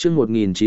chương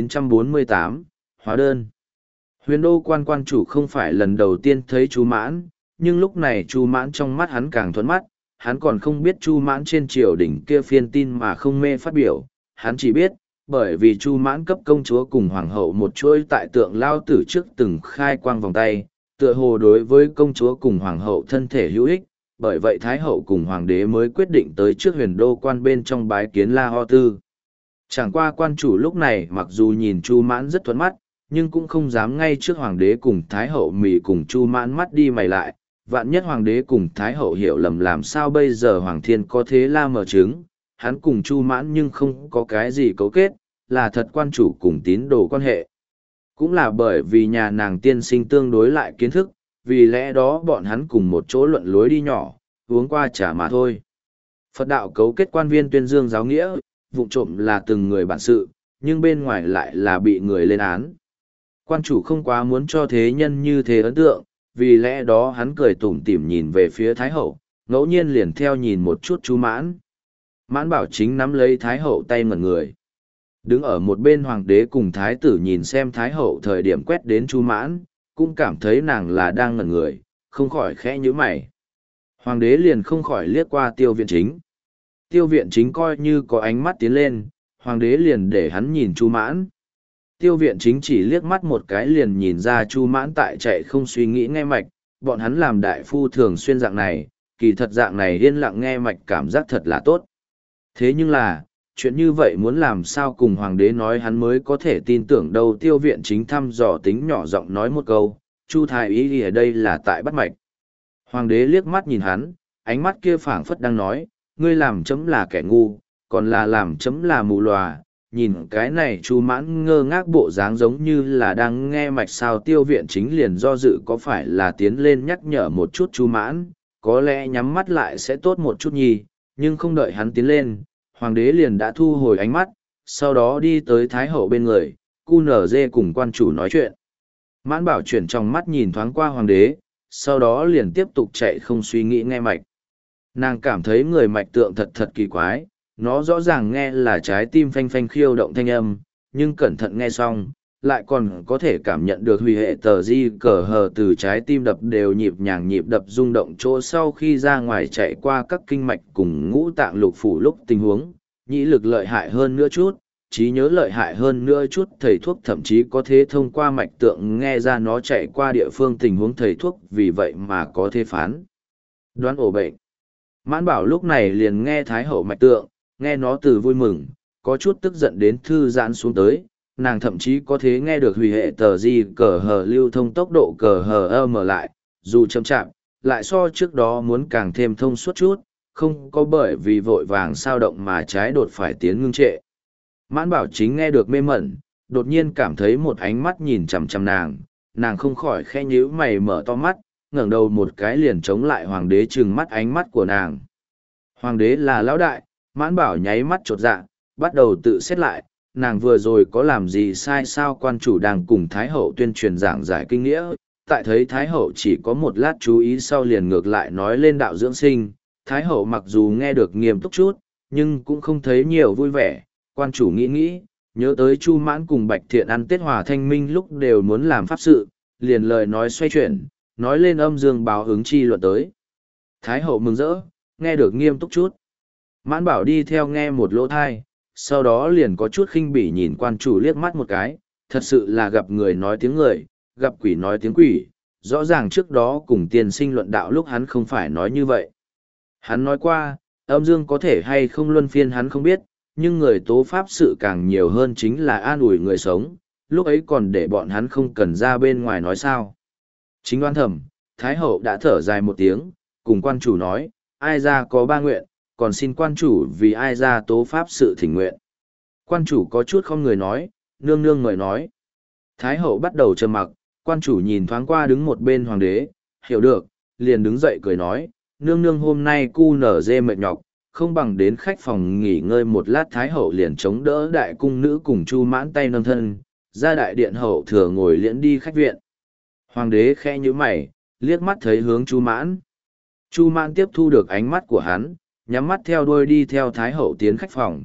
1948, hóa đơn. Huyền đô quan chủ không phải lần đầu tiên thấy Chu Mãn, nhưng lúc này Chu Mãn trong mắt hắn càng thuẫn mắt, hắn còn không biết Chu Mãn trên triều đình kia phiên tin mà không mê phát biểu, hắn chỉ biết, bởi vì Chu Mãn cấp công chúa cùng hoàng hậu một chuỗi tại tượng lao tử trước từng khai quang vòng tay, tựa hồ đối với công chúa cùng hoàng hậu thân thể hữu ích, bởi vậy Thái hậu cùng hoàng đế mới quyết định tới trước huyền đô quan bên trong bái kiến La Ho Tư. Chẳng qua quan chủ lúc này mặc dù nhìn Chu Mãn rất thuẫn mắt, nhưng cũng không dám ngay trước hoàng đế cùng Thái hậu mỉ cùng Chu Mãn mắt đi mày lại, vạn nhất hoàng đế cùng Thái hậu hiểu lầm làm sao bây giờ hoàng thiên có thế la mờ chứng, hắn cùng Chu Mãn nhưng không có cái gì cấu kết, là thật quan chủ cùng tín đồ quan hệ. Cũng là bởi vì nhà nàng tiên sinh tương đối lại kiến thức, vì lẽ đó bọn hắn cùng một chỗ luận lối đi nhỏ, uống qua trà mà thôi. Phật đạo cấu kết quan viên tuyên dương giáo nghĩa, vụng trộm là từng người bản sự, nhưng bên ngoài lại là bị người lên án. Quan chủ không quá muốn cho thế nhân như thế ấn tượng, vì lẽ đó hắn cười tủm tỉm nhìn về phía Thái hậu, ngẫu nhiên liền theo nhìn một chút Chu Mãn. Mãn Bảo Chính nắm lấy Thái hậu tay ngẩn người. Đứng ở một bên hoàng đế cùng Thái tử nhìn xem Thái hậu thời điểm quét đến Chu Mãn, cũng cảm thấy nàng là đang ngẩn người, không khỏi khẽ nhíu mày. Hoàng đế liền không khỏi liếc qua Tiêu Viện Chính. Tiêu Viện Chính coi như có ánh mắt tiến lên, hoàng đế liền để hắn nhìn Chu Mãn. Tiêu Viện Chính chỉ liếc mắt một cái liền nhìn ra Chu Mãn tại chạy không suy nghĩ nghe mạch, bọn hắn làm đại phu thường xuyên dạng này, kỳ thật dạng này yên lặng nghe mạch cảm giác thật là tốt. Thế nhưng là, chuyện như vậy muốn làm sao cùng hoàng đế nói hắn mới có thể tin tưởng đâu. Tiêu Viện Chính thăm dò tính nhỏ giọng nói một câu, Chu thái ý ở đây là tại bắt mạch. Hoàng đế liếc mắt nhìn hắn, ánh mắt kia phảng phất đang nói, ngươi làm chấm là kẻ ngu, còn là làm chấm là mù lòa. Nhìn cái này Chu Mãn ngơ ngác bộ dáng giống như là đang nghe mạch sao. Tiêu Viện Chính liền do dự có phải là tiến lên nhắc nhở một chút Chu Mãn, có lẽ nhắm mắt lại sẽ tốt một chút nhì, nhưng không đợi hắn tiến lên, hoàng đế liền đã thu hồi ánh mắt, sau đó đi tới Thái hậu bên người, QNZ cùng quan chủ nói chuyện. Mãn Bảo chuyển trong mắt nhìn thoáng qua hoàng đế, sau đó liền tiếp tục chạy không suy nghĩ nghe mạch. Nàng cảm thấy người mạch tượng thật kỳ quái, nó rõ ràng nghe là trái tim phanh phanh khiêu động thanh âm, nhưng cẩn thận nghe xong, lại còn có thể cảm nhận được huy hệ tờ di cờ hờ từ trái tim đập đều nhịp nhàng nhịp đập rung động chỗ sau khi ra ngoài chạy qua các kinh mạch cùng ngũ tạng lục phủ lúc tình huống, nhĩ lực lợi hại hơn nữa chút, trí nhớ lợi hại hơn nữa chút. Thầy thuốc thậm chí có thể thông qua mạch tượng nghe ra nó chạy qua địa phương tình huống thầy thuốc, vì vậy mà có thể phán đoán ổ bệnh. Mãn Bảo lúc này liền nghe Thái hậu mạch tượng, nghe nó từ vui mừng, có chút tức giận đến thư giãn xuống tới, nàng thậm chí có thể nghe được hủy hệ tờ di cờ hờ lưu thông tốc độ cờ hờ mở lại, dù chậm chạp, lại so trước đó muốn càng thêm thông suốt chút, không có bởi vì vội vàng sao động mà trái đột phải tiến ngưng trệ. Mãn Bảo Chính nghe được mê mẩn, đột nhiên cảm thấy một ánh mắt nhìn chằm chằm nàng không khỏi khẽ nhíu mày mở to mắt, ngẩng đầu một cái liền chống lại hoàng đế trừng mắt ánh mắt của nàng. Hoàng đế là lão đại, Mãn Bảo nháy mắt chột dạ, bắt đầu tự xét lại, nàng vừa rồi có làm gì sai sao. Quan chủ đang cùng Thái hậu tuyên truyền giảng giải kinh nghĩa, tại thấy Thái hậu chỉ có một lát chú ý sau liền ngược lại nói lên đạo dưỡng sinh. Thái hậu mặc dù nghe được nghiêm túc chút, nhưng cũng không thấy nhiều vui vẻ. Quan chủ nghĩ, nhớ tới Chu Mãn cùng Bạch Thiện ăn Tết Hòa Thanh Minh lúc đều muốn làm pháp sự, liền lời nói xoay chuyển, nói lên âm dương báo ứng chi luận tới. Thái hậu mừng rỡ, nghe được nghiêm túc chút. Mãn Bảo đi theo nghe một lỗ thai, sau đó liền có chút khinh bỉ nhìn quan chủ liếc mắt một cái, thật sự là gặp người nói tiếng người, gặp quỷ nói tiếng quỷ, rõ ràng trước đó cùng tiên sinh luận đạo lúc hắn không phải nói như vậy. Hắn nói qua, âm dương có thể hay không luân phiên hắn không biết, nhưng người tố pháp sự càng nhiều hơn chính là an ủi người sống, lúc ấy còn để bọn hắn không cần ra bên ngoài nói sao. Chính đoán thầm, Thái hậu đã thở dài một tiếng, cùng quan chủ nói, ai ra có ba nguyện, còn xin quan chủ vì ai ra tố pháp sự thỉnh nguyện. Quan chủ có chút không người nói, nương nương mời nói. Thái hậu bắt đầu trầm mặc, quan chủ nhìn thoáng qua đứng một bên hoàng đế, hiểu được, liền đứng dậy cười nói, nương nương hôm nay cu nở dê mệt nhọc, không bằng đến khách phòng nghỉ ngơi một lát. Thái hậu liền chống đỡ đại cung nữ cùng Chu Mãn tay nâng thân, ra đại điện hậu thừa ngồi liễn đi khách viện. Hoàng đế khẽ nhíu mày, liếc mắt thấy hướng Chu Mãn. Chu Mãn tiếp thu được ánh mắt của hắn, nhắm mắt theo đuôi đi theo Thái hậu tiến khách phòng.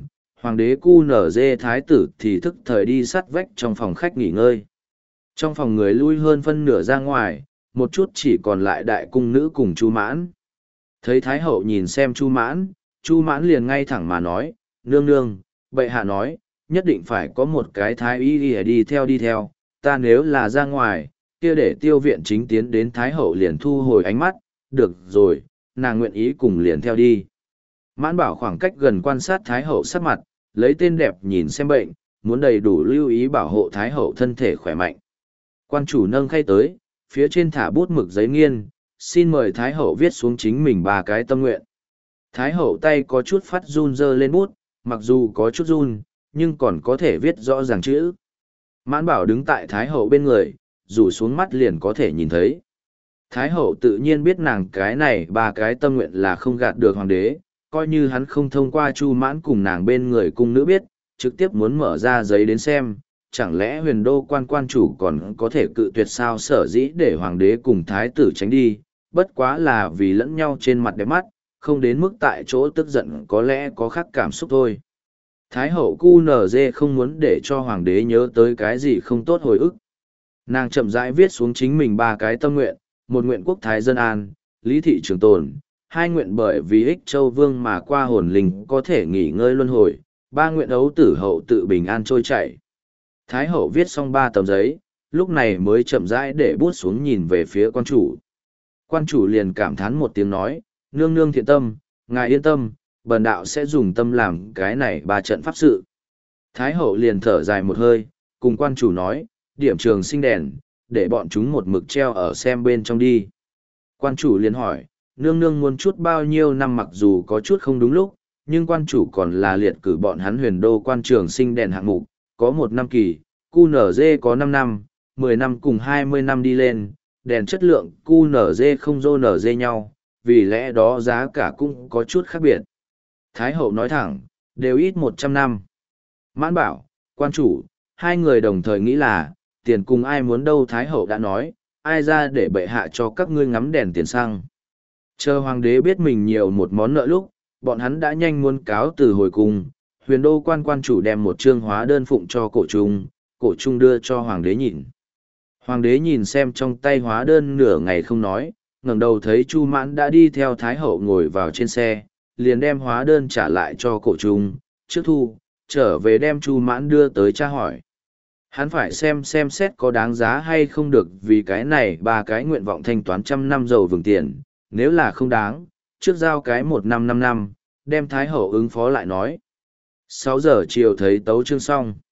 Hoàng đế cu nở dê thái tử thì thức thời đi sát vách trong phòng khách nghỉ ngơi. Trong phòng người lui hơn phân nửa ra ngoài, một chút chỉ còn lại đại cung nữ cùng Chu Mãn. Thấy Thái hậu nhìn xem Chu Mãn liền ngay thẳng mà nói, nương nương, bệ hạ nói, nhất định phải có một cái thái y đi theo, ta nếu là ra ngoài, kia để tiêu viện chính tiến đến Thái hậu liền thu hồi ánh mắt, được rồi, nàng nguyện ý cùng liền theo đi. Mãn bảo khoảng cách gần quan sát Thái hậu sắc mặt, lấy tên đẹp nhìn xem bệnh, muốn đầy đủ lưu ý bảo hộ Thái hậu thân thể khỏe mạnh. Quan chủ nâng khay tới, phía trên thả bút mực giấy nghiên, xin mời Thái hậu viết xuống chính mình 3 cái tâm nguyện. Thái hậu tay có chút phát run dơ lên bút, mặc dù có chút run, nhưng còn có thể viết rõ ràng chữ. Mãn bảo đứng tại Thái hậu bên người, rủ xuống mắt liền có thể nhìn thấy. Thái hậu tự nhiên biết nàng cái này 3 cái tâm nguyện là không gạt được hoàng đế, coi như hắn không thông qua Chu Mãn cùng nàng bên người cung nữ biết, trực tiếp muốn mở ra giấy đến xem, chẳng lẽ huyền đô quan chủ còn có thể cự tuyệt sao, sở dĩ để hoàng đế cùng thái tử tránh đi, bất quá là vì lẫn nhau trên mặt đẹp mắt, không đến mức tại chỗ tức giận, có lẽ có khác cảm xúc thôi. Thái hậu QNZ không muốn để cho hoàng đế nhớ tới cái gì không tốt hồi ức. Nàng chậm rãi viết xuống chính mình 3 cái tâm nguyện, một nguyện quốc thái dân an, lý thị trường tồn, 2 nguyện bởi vì ích châu vương mà qua hồn linh có thể nghỉ ngơi luân hồi, 3 nguyện ấu tử hậu tự bình an trôi chảy. Thái hậu viết xong 3 tấm giấy, lúc này mới chậm rãi để bút xuống nhìn về phía quan chủ. Quan chủ liền cảm thán một tiếng nói, nương nương thiện tâm, ngài yên tâm, bần đạo sẽ dùng tâm làm cái này 3 trận pháp sự. Thái hậu liền thở dài một hơi, cùng quan chủ nói, điểm trường sinh đèn, để bọn chúng một mực treo ở xem bên trong đi. Quan chủ liền hỏi, nương nương muốn chút bao nhiêu năm, mặc dù có chút không đúng lúc, nhưng quan chủ còn là liệt cử bọn hắn huyền đô quan trường sinh đèn hạng mục, có 1 năm kỳ, QNZ có 5 năm, 10 năm cùng 20 năm đi lên, đèn chất lượng QNZ không dô NZ nhau, vì lẽ đó giá cả cũng có chút khác biệt. Thái hậu nói thẳng, đều ít 100 năm. Mãn bảo, quan chủ, 2 người đồng thời nghĩ là, tiền cùng ai muốn đâu. Thái hậu đã nói, ai ra để bệ hạ cho các ngươi ngắm đèn tiền xăng. Chờ hoàng đế biết mình nhiều một món nợ lúc, bọn hắn đã nhanh muốn cáo từ hồi cung. Huyền đô quan chủ đem một chương hóa đơn phụng cho cổ trung đưa cho hoàng đế nhìn. Hoàng đế nhìn xem trong tay hóa đơn nửa ngày không nói, ngẩng đầu thấy Chu Mãn đã đi theo Thái hậu ngồi vào trên xe, liền đem hóa đơn trả lại cho cổ trung, trước thu, trở về đem Chu Mãn đưa tới tra hỏi. Hắn phải xem xét có đáng giá hay không được, vì cái này 3 cái nguyện vọng thanh toán 100 năm dầu vừng tiền, nếu là không đáng, trước giao cái 1 năm 5 năm, đem Thái hậu ứng phó lại nói. 6 giờ chiều thấy tấu chương xong.